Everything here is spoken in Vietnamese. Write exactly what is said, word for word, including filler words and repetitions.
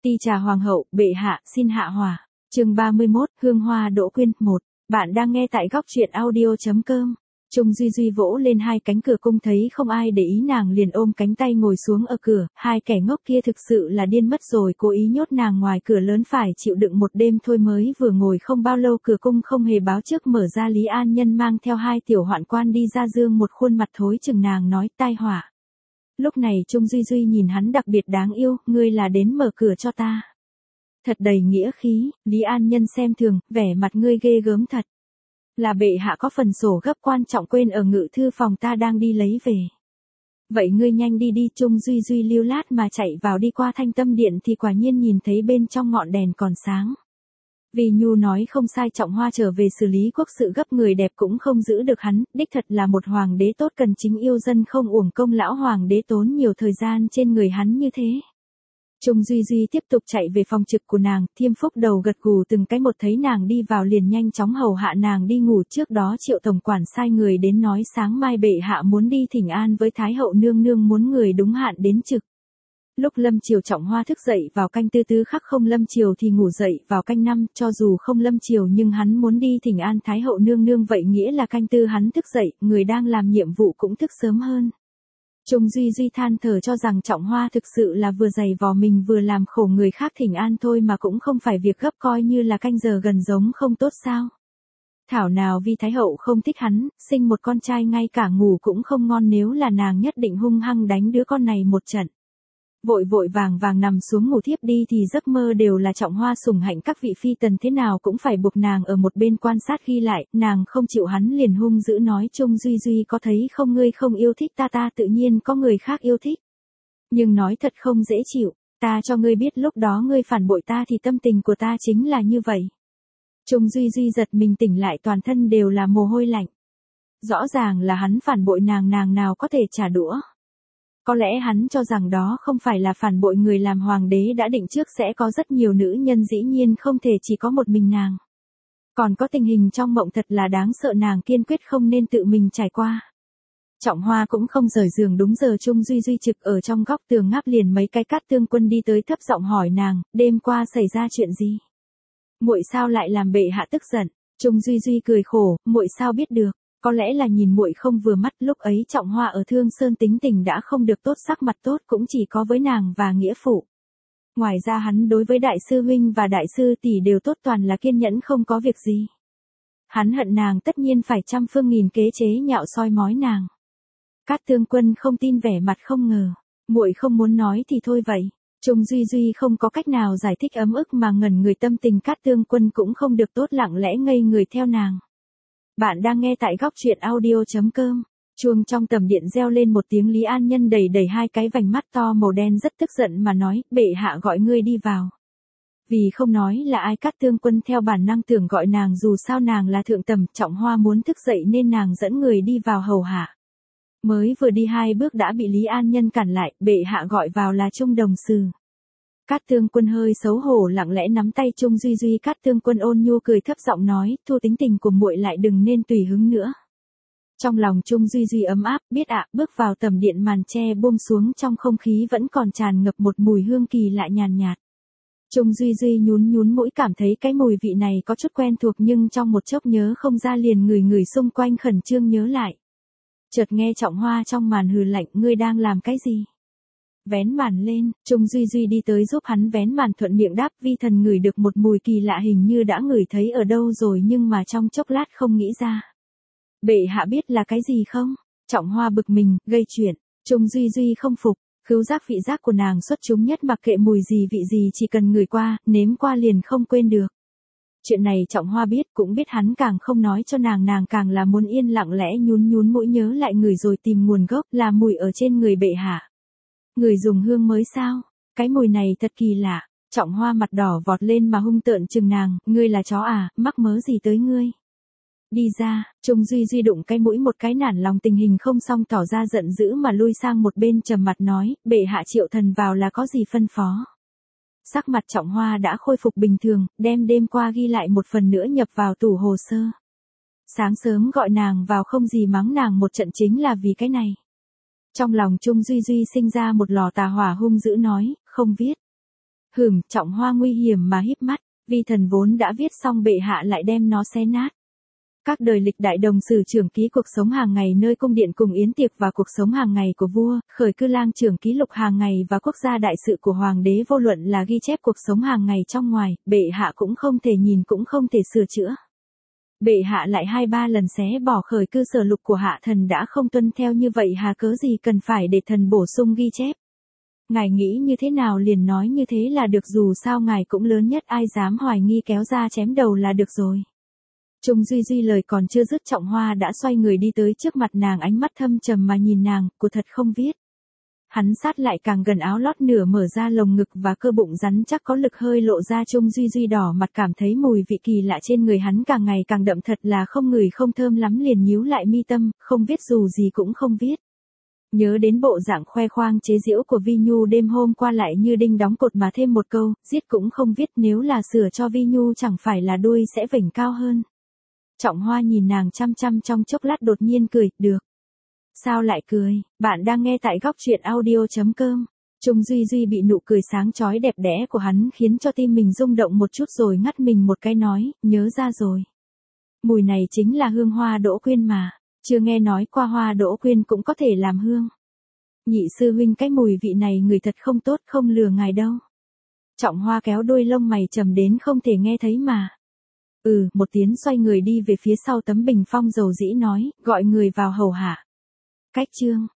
Ti trà hoàng hậu, bệ hạ, xin hạ hỏa. Chương ba mươi mốt, Hương Hoa Đỗ Quyên, một. Bạn đang nghe tại góc truyện audio chấm com. Trung Duy Duy vỗ lên hai cánh cửa cung thấy không ai để ý nàng liền ôm cánh tay ngồi xuống ở cửa, hai kẻ ngốc kia thực sự là điên mất rồi, cố ý nhốt nàng ngoài cửa lớn phải chịu đựng một đêm thôi. Mới vừa ngồi không bao lâu cửa cung không hề báo trước mở ra, Lý An Nhân mang theo hai tiểu hoạn quan đi ra, dương một khuôn mặt thối chừng nàng nói tai họa. Lúc này Trung Duy Duy nhìn hắn đặc biệt đáng yêu, ngươi là đến mở cửa cho ta. Thật đầy nghĩa khí, Lý An Nhân xem thường, vẻ mặt ngươi ghê gớm thật. Là bệ hạ có phần sổ gấp quan trọng quên ở ngự thư phòng, ta đang đi lấy về. Vậy ngươi nhanh đi đi. Trung Duy Duy lưu lát mà chạy vào, đi qua Thanh Tâm Điện thì quả nhiên nhìn thấy bên trong ngọn đèn còn sáng. Vì Nhu nói không sai, Trọng Hoa trở về xử lý quốc sự gấp, người đẹp cũng không giữ được hắn, đích thật là một hoàng đế tốt, cần chính yêu dân, không uổng công lão hoàng đế tốn nhiều thời gian trên người hắn như thế. Trung Duy Duy tiếp tục chạy về phòng trực của nàng, Thiêm Phúc đầu gật gù từng cái một, thấy nàng đi vào liền nhanh chóng hầu hạ nàng đi ngủ. Trước đó Triệu tổng quản sai người đến nói sáng mai bệ hạ muốn đi thỉnh an với Thái hậu nương nương, muốn người đúng hạn đến trực. Lúc lâm chiều Trọng Hoa thức dậy vào canh tư tứ khắc, không lâm chiều thì ngủ dậy vào canh năm, cho dù không lâm chiều nhưng hắn muốn đi thỉnh an Thái hậu nương nương, vậy nghĩa là canh tư hắn thức dậy, người đang làm nhiệm vụ cũng thức sớm hơn. Trung Duy Duy than thở cho rằng Trọng Hoa thực sự là vừa giày vò mình vừa làm khổ người khác thỉnh an thôi mà cũng không phải việc gấp, coi như là canh giờ gần giống không tốt sao. Thảo nào vì Thái hậu không thích hắn, sinh một con trai ngay cả ngủ cũng không ngon, nếu là nàng nhất định hung hăng đánh đứa con này một trận. Vội vội vàng vàng nằm xuống ngủ thiếp đi thì giấc mơ đều là Trọng Hoa sủng hạnh các vị phi tần, thế nào cũng phải buộc nàng ở một bên quan sát ghi lại, nàng không chịu hắn liền hung dữ nói Trung Duy Duy có thấy không, ngươi không yêu thích ta, ta tự nhiên có người khác yêu thích. Nhưng nói thật không dễ chịu, ta cho ngươi biết lúc đó ngươi phản bội ta thì tâm tình của ta chính là như vậy. Trung Duy Duy giật mình tỉnh lại, toàn thân đều là mồ hôi lạnh. Rõ ràng là hắn phản bội nàng, nàng nào có thể trả đũa. Có lẽ hắn cho rằng đó không phải là phản bội, người làm hoàng đế đã định trước sẽ có rất nhiều nữ nhân, dĩ nhiên không thể chỉ có một mình nàng. Còn có tình hình trong mộng thật là đáng sợ, nàng kiên quyết không nên tự mình trải qua. Trọng Hoa cũng không rời giường đúng giờ, Trung Duy Duy trực ở trong góc tường ngáp liền mấy cái. Cát Tương Quân đi tới thấp giọng hỏi nàng, đêm qua xảy ra chuyện gì? Muội sao lại làm bệ hạ tức giận? Trung Duy Duy cười khổ, muội sao biết được? Có lẽ là nhìn muội không vừa mắt, lúc ấy Trọng Hoa ở Thương Sơn tính tình đã không được tốt, sắc mặt tốt cũng chỉ có với nàng và nghĩa phụ. Ngoài ra hắn đối với đại sư huynh và đại sư tỷ đều tốt, toàn là kiên nhẫn không có việc gì. Hắn hận nàng tất nhiên phải trăm phương nghìn kế chế nhạo soi mói nàng. Cát Tương Quân không tin, vẻ mặt không ngờ. Muội không muốn nói thì thôi vậy. Trung Duy Duy không có cách nào giải thích, ấm ức mà ngẩn người, tâm tình Cát Tương Quân cũng không được tốt, lặng lẽ ngây người theo nàng. Bạn đang nghe tại góc truyện audio chấm com. Chuông trong tầm điện reo lên một tiếng, Lý An Nhân đầy đầy hai cái vành mắt to màu đen rất tức giận mà nói, bệ hạ gọi ngươi đi vào. Vì không nói là ai, Cát Tương Quân theo bản năng tưởng gọi nàng, dù sao nàng là thượng tầm, Trọng Hoa muốn thức dậy nên nàng dẫn người đi vào hầu hạ. Mới vừa đi hai bước đã bị Lý An Nhân cản lại, bệ hạ gọi vào là Trung đồng sử. Cát Tương Quân hơi xấu hổ lặng lẽ nắm tay Trung Duy Duy, Cát Tương Quân ôn nhu cười thấp giọng nói, thu tính tình của muội lại, đừng nên tùy hứng nữa. Trong lòng Trung Duy Duy ấm áp, biết ạ, bước vào tầm điện, màn che buông xuống, trong không khí vẫn còn tràn ngập một mùi hương kỳ lạ nhàn nhạt. Trung Duy Duy nhún nhún mũi, cảm thấy cái mùi vị này có chút quen thuộc nhưng trong một chốc nhớ không ra, liền người người xung quanh khẩn trương nhớ lại. Chợt nghe Trọng Hoa trong màn hừ lạnh, ngươi đang làm cái gì? Vén màn lên, Trung Duy Duy đi tới giúp hắn vén màn, thuận miệng đáp, vi thần ngửi được một mùi kỳ lạ, hình như đã ngửi thấy ở đâu rồi nhưng mà trong chốc lát không nghĩ ra. Bệ hạ biết là cái gì không? Trọng Hoa bực mình, gây chuyện. Trung Duy Duy không phục, khứu giác vị giác của nàng xuất chúng nhất, mặc kệ mùi gì vị gì chỉ cần ngửi qua, nếm qua liền không quên được. Chuyện này Trọng Hoa biết, cũng biết hắn càng không nói cho nàng, nàng càng là muốn yên lặng lẽ nhún nhún mũi nhớ lại người rồi tìm nguồn gốc, là mùi ở trên người bệ hạ. Người dùng hương mới sao? Cái mùi này thật kỳ lạ. Trọng Hoa mặt đỏ vọt lên mà hung tợn chừng nàng, ngươi là chó à, mắc mớ gì tới ngươi? Đi ra. Trung Duy Duy đụng cái mũi một cái, nản lòng tình hình không xong tỏ ra giận dữ mà lui sang một bên trầm mặt nói, bệ hạ triệu thần vào là có gì phân phó? Sắc mặt Trọng Hoa đã khôi phục bình thường, đem đêm qua ghi lại một phần nữa nhập vào tủ hồ sơ. Sáng sớm gọi nàng vào không gì mắng nàng một trận chính là vì cái này. Trong lòng Trung Duy Duy sinh ra một lò tà hỏa, hung dữ nói, không viết. Hừm, Trọng Hoa nguy hiểm mà híp mắt, vi thần vốn đã viết xong bệ hạ lại đem nó xé nát. Các đời lịch đại đồng sử trưởng ký cuộc sống hàng ngày nơi cung điện cùng yến tiệc và cuộc sống hàng ngày của vua, khởi cư lang trưởng ký lục hàng ngày và quốc gia đại sự của hoàng đế vô luận là ghi chép cuộc sống hàng ngày trong ngoài, bệ hạ cũng không thể nhìn cũng không thể sửa chữa. Bệ hạ lại hai ba lần xé bỏ khởi cư sở lục của hạ thần đã không tuân theo như vậy hà cớ gì cần phải để thần bổ sung ghi chép. Ngài nghĩ như thế nào liền nói như thế là được, dù sao ngài cũng lớn nhất, ai dám hoài nghi kéo ra chém đầu là được rồi. Trung Duy Duy lời còn chưa dứt, Trọng Hoa đã xoay người đi tới trước mặt nàng, ánh mắt thâm trầm mà nhìn nàng, của thật không viết. Hắn sát lại càng gần, áo lót nửa mở ra, lồng ngực và cơ bụng rắn chắc có lực hơi lộ ra. Trung Duy Duy đỏ mặt cảm thấy mùi vị kỳ lạ trên người hắn càng ngày càng đậm, thật là không ngửi không thơm lắm, liền nhíu lại mi tâm, không viết dù gì cũng không viết. Nhớ đến bộ dạng khoe khoang chế giễu của Vi Nhu đêm hôm qua lại như đinh đóng cột mà thêm một câu, giết cũng không viết, nếu là sửa cho Vi Nhu chẳng phải là đuôi sẽ vểnh cao hơn. Trọng Hoa nhìn nàng chăm chăm trong chốc lát đột nhiên cười, được. Sao lại cười, bạn đang nghe tại góc truyện audio.com. Trung Duy Duy bị nụ cười sáng chói đẹp đẽ của hắn khiến cho tim mình rung động một chút rồi ngắt mình một cái nói, nhớ ra rồi. Mùi này chính là hương hoa đỗ quyên mà, chưa nghe nói qua hoa đỗ quyên cũng có thể làm hương. Nhị sư huynh, cái mùi vị này người thật không tốt, không lừa ngài đâu. Trọng Hoa kéo đuôi lông mày trầm đến không thể nghe thấy mà. Ừ, một tiếng xoay người đi về phía sau tấm bình phong dầu dĩ nói, gọi người vào hầu hạ. Cách chương